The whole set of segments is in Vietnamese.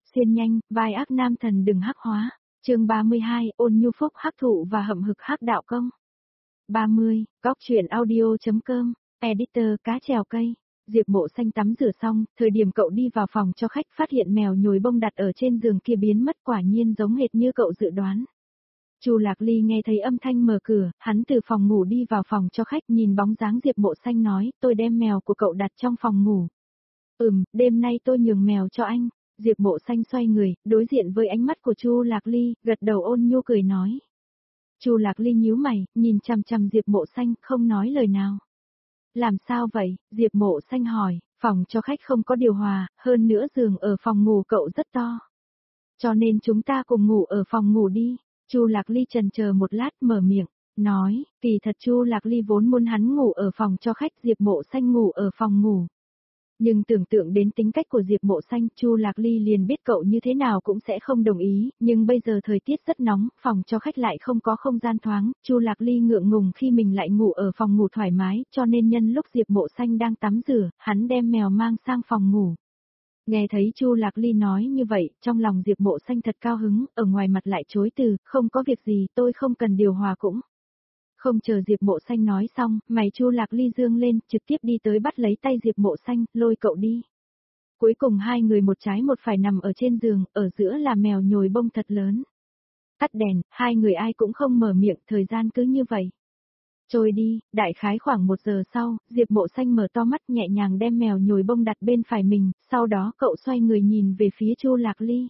Xuyên nhanh, vai ác nam thần đừng hắc hóa. Chương 32, ôn nhu phúc hắc thụ và hậm hực hắc đạo công. 30, góc truyện audio.com, editor cá trèo cây. Diệp Mộ Xanh tắm rửa xong, thời điểm cậu đi vào phòng cho khách phát hiện mèo nhồi bông đặt ở trên giường kia biến mất, quả nhiên giống hệt như cậu dự đoán. Chu Lạc Ly nghe thấy âm thanh mở cửa, hắn từ phòng ngủ đi vào phòng cho khách, nhìn bóng dáng Diệp Mộ Xanh nói, tôi đem mèo của cậu đặt trong phòng ngủ. Đêm nay tôi nhường mèo cho anh. Diệp Mộ Xanh xoay người, đối diện với ánh mắt của Chu Lạc Ly, gật đầu ôn nhu cười nói. Chu Lạc Ly nhíu mày, nhìn chằm chằm Diệp Mộ Xanh, không nói lời nào. Làm sao vậy? Diệp Mộ Xanh hỏi, phòng cho khách không có điều hòa, hơn nữa giường ở phòng ngủ cậu rất to. Cho nên chúng ta cùng ngủ ở phòng ngủ đi. Chu Lạc Ly chần chờ một lát mở miệng, nói, kỳ thật Chu Lạc Ly vốn muốn hắn ngủ ở phòng cho khách, Diệp Mộ Xanh ngủ ở phòng ngủ. Nhưng tưởng tượng đến tính cách của Diệp Mộ Xanh, Chu Lạc Ly liền biết cậu như thế nào cũng sẽ không đồng ý, nhưng bây giờ thời tiết rất nóng, phòng cho khách lại không có không gian thoáng, Chu Lạc Ly ngượng ngùng khi mình lại ngủ ở phòng ngủ thoải mái, cho nên nhân lúc Diệp Mộ Xanh đang tắm rửa, hắn đem mèo mang sang phòng ngủ. Nghe thấy Chu Lạc Ly nói như vậy, trong lòng Diệp Mộ Xanh thật cao hứng, ở ngoài mặt lại chối từ, không có việc gì, tôi không cần điều hòa cũng. Không chờ Diệp Mộ Xanh nói xong, mày Chu Lạc Ly dương lên, trực tiếp đi tới bắt lấy tay Diệp Mộ Xanh, lôi cậu đi. Cuối cùng hai người một trái một phải nằm ở trên giường, ở giữa là mèo nhồi bông thật lớn. Tắt đèn, hai người ai cũng không mở miệng, thời gian cứ như vậy. Trôi đi, đại khái khoảng 1 giờ sau, Diệp Mộ Xanh mở to mắt nhẹ nhàng đem mèo nhồi bông đặt bên phải mình, sau đó cậu xoay người nhìn về phía Chu Lạc Ly.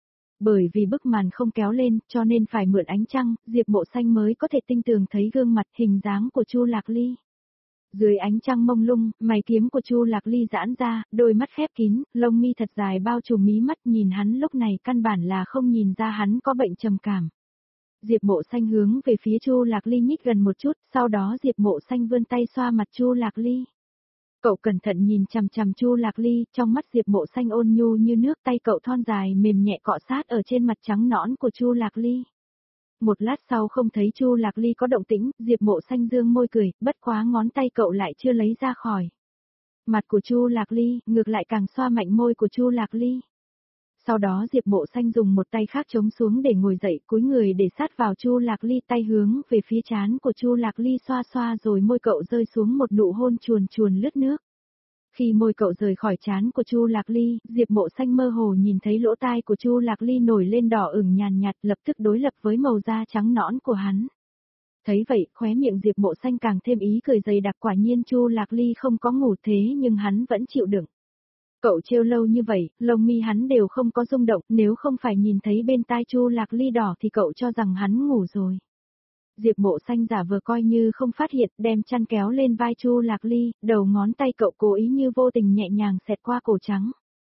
Bởi vì bức màn không kéo lên, cho nên phải mượn ánh trăng, Diệp Mộ Xanh mới có thể tinh tường thấy gương mặt hình dáng của Chu Lạc Ly. Dưới ánh trăng mông lung, mày kiếm của Chu Lạc Ly giãn ra, đôi mắt khép kín, lông mi thật dài bao trùm mí mắt, nhìn hắn lúc này căn bản là không nhìn ra hắn có bệnh trầm cảm. Diệp Mộ Xanh hướng về phía Chu Lạc Ly nhích gần một chút, sau đó Diệp Mộ Xanh vươn tay xoa mặt Chu Lạc Ly. Cậu cẩn thận nhìn chằm chằm Chu Lạc Ly, trong mắt Diệp Mộ Xanh ôn nhu như nước, tay cậu thon dài mềm nhẹ cọ sát ở trên mặt trắng nõn của Chu Lạc Ly. Một lát sau không thấy Chu Lạc Ly có động tĩnh, Diệp Mộ Xanh dương môi cười, bất quá ngón tay cậu lại chưa lấy ra khỏi mặt của Chu Lạc Ly, ngược lại càng xoa mạnh môi của Chu Lạc Ly. Sau đó Diệp Mộ Xanh dùng một tay khác chống xuống để ngồi dậy, cúi người để sát vào Chu Lạc Ly, tay hướng về phía trán của Chu Lạc Ly xoa xoa, rồi môi cậu rơi xuống một nụ hôn chuồn chuồn lướt nước. Khi môi cậu rời khỏi trán của Chu Lạc Ly, Diệp Mộ Xanh mơ hồ nhìn thấy lỗ tai của Chu Lạc Ly nổi lên đỏ ửng nhàn nhạt, lập tức đối lập với màu da trắng nõn của hắn. Thấy vậy, khóe miệng Diệp Mộ Xanh càng thêm ý cười dày đặc, quả nhiên Chu Lạc Ly không có ngủ thế nhưng hắn vẫn chịu đựng. Cậu trêu lâu như vậy, lông mi hắn đều không có rung động, nếu không phải nhìn thấy bên tai Chu Lạc Ly đỏ thì cậu cho rằng hắn ngủ rồi. Diệp Mộ Xanh giả vờ coi như không phát hiện, đem chăn kéo lên vai Chu Lạc Ly, đầu ngón tay cậu cố ý như vô tình nhẹ nhàng xẹt qua cổ trắng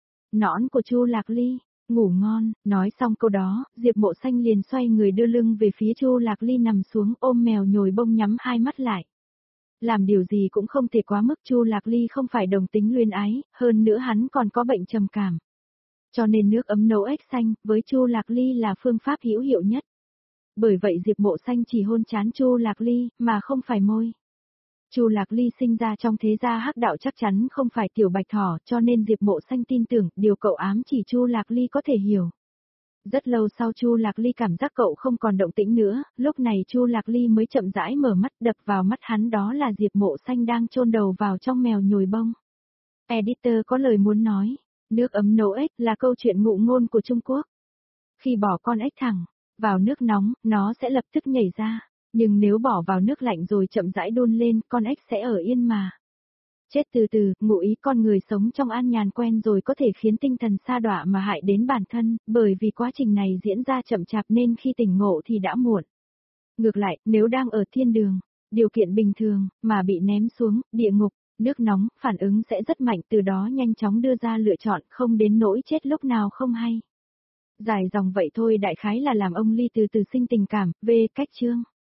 nõn của Chu Lạc Ly. Ngủ ngon, nói xong câu đó, Diệp Mộ Xanh liền xoay người đưa lưng về phía Chu Lạc Ly nằm xuống, ôm mèo nhồi bông nhắm hai mắt lại. Làm điều gì cũng không thể quá mức, Chu Lạc Ly không phải đồng tính luyến ái, hơn nữa hắn còn có bệnh trầm cảm. Cho nên nước ấm nấu ếch xanh, với Chu Lạc Ly là phương pháp hữu hiệu nhất. Bởi vậy Diệp Mộ Xanh chỉ hôn trán Chu Lạc Ly, mà không phải môi. Chu Lạc Ly sinh ra trong thế gia hắc đạo chắc chắn không phải tiểu bạch thỏ, cho nên Diệp Mộ Xanh tin tưởng, điều cậu ám chỉ Chu Lạc Ly có thể hiểu. Rất lâu sau Chu Lạc Ly cảm giác cậu không còn động tĩnh nữa, lúc này Chu Lạc Ly mới chậm rãi mở mắt, đập vào mắt hắn đó là Diệp Mộ Xanh đang chôn đầu vào trong mèo nhồi bông. Editor có lời muốn nói, nước ấm nấu ếch là câu chuyện ngụ ngôn của Trung Quốc. Khi bỏ con ếch thẳng vào nước nóng, nó sẽ lập tức nhảy ra, nhưng nếu bỏ vào nước lạnh rồi chậm rãi đun lên, con ếch sẽ ở yên mà chết từ từ. Ngụ ý con người sống trong an nhàn quen rồi có thể khiến tinh thần sa đọa mà hại đến bản thân, bởi vì quá trình này diễn ra chậm chạp nên khi tỉnh ngộ thì đã muộn. Ngược lại, nếu đang ở thiên đường, điều kiện bình thường, mà bị ném xuống địa ngục, nước nóng, phản ứng sẽ rất mạnh, từ đó nhanh chóng đưa ra lựa chọn, không đến nỗi chết lúc nào không hay. Dài dòng vậy thôi, đại khái là làm ông Ly từ từ sinh tình cảm, về cách chương.